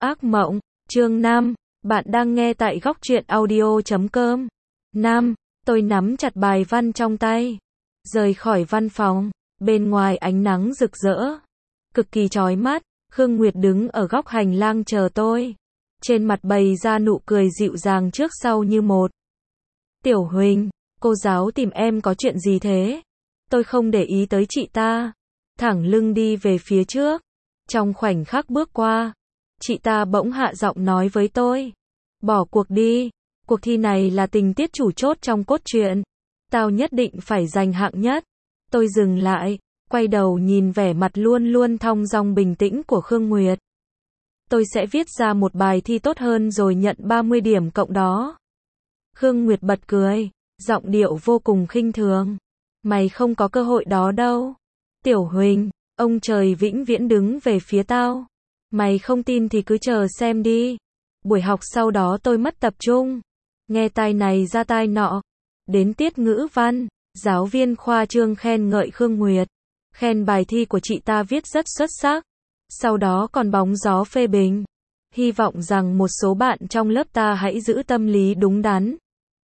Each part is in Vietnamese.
Ác mộng, chương 5, bạn đang nghe tại góc truyện audio.com. 5. Tôi nắm chặt bài văn trong tay, rời khỏi văn phòng, bên ngoài ánh nắng rực rỡ, cực kỳ chói mắt, Khương Nguyệt đứng ở góc hành lang chờ tôi, trên mặt bày ra nụ cười dịu dàng trước sau như một. Tiểu Huỳnh, cô giáo tìm em có chuyện gì thế? Tôi không để ý tới chị ta, thẳng lưng đi về phía trước. Trong khoảnh khắc bước qua, chị ta bỗng hạ giọng nói với tôi. Bỏ cuộc đi, cuộc thi này là tình tiết chủ chốt trong cốt truyện. Tao nhất định phải giành hạng nhất. Tôi dừng lại, quay đầu nhìn vẻ mặt luôn luôn thong dong bình tĩnh của Khương Nguyệt. Tôi sẽ viết ra một bài thi tốt hơn rồi nhận 30 điểm cộng đó. Khương Nguyệt bật cười, giọng điệu vô cùng khinh thường. Mày không có cơ hội đó đâu. Tiểu Huỳnh, ông trời vĩnh viễn đứng về phía tao. Mày không tin thì cứ chờ xem đi. Buổi học sau đó tôi mất tập trung, nghe tai này ra tai nọ. Đến tiết ngữ văn, giáo viên khoa trương khen ngợi Khương Nguyệt, khen bài thi của chị ta viết rất xuất sắc. Sau đó còn bóng gió phê bình, hy vọng rằng một số bạn trong lớp ta hãy giữ tâm lý đúng đắn.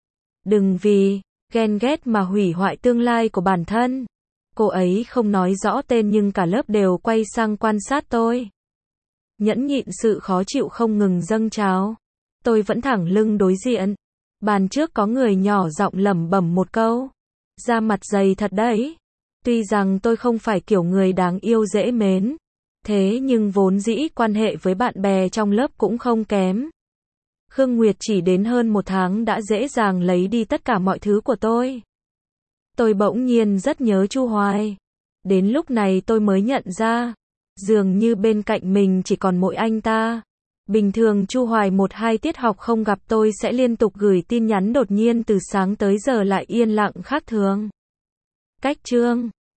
Đừng vì ghen ghét mà hủy hoại tương lai của bản thân. Cô ấy không nói rõ tên nhưng cả lớp đều quay sang quan sát tôi. Nhẫn nhịn sự khó chịu không ngừng dâng trào. Tôi vẫn thẳng lưng đối diện. Bàn trước có người nhỏ giọng lẩm bẩm một câu. Da mặt dày thật đấy. Tuy rằng tôi không phải kiểu người đáng yêu dễ mến, thế nhưng vốn dĩ quan hệ với bạn bè trong lớp cũng không kém. Khương Nguyệt chỉ đến hơn một tháng đã dễ dàng lấy đi tất cả mọi thứ của tôi. Tôi bỗng nhiên rất nhớ Chu Hoài. Đến lúc này tôi mới nhận ra, dường như bên cạnh mình chỉ còn mỗi anh ta. Bình thường Chu Hoài 1-2 tiết học không gặp tôi sẽ liên tục gửi tin nhắn, đột nhiên từ sáng tới giờ lại yên lặng khác thường. Cách chương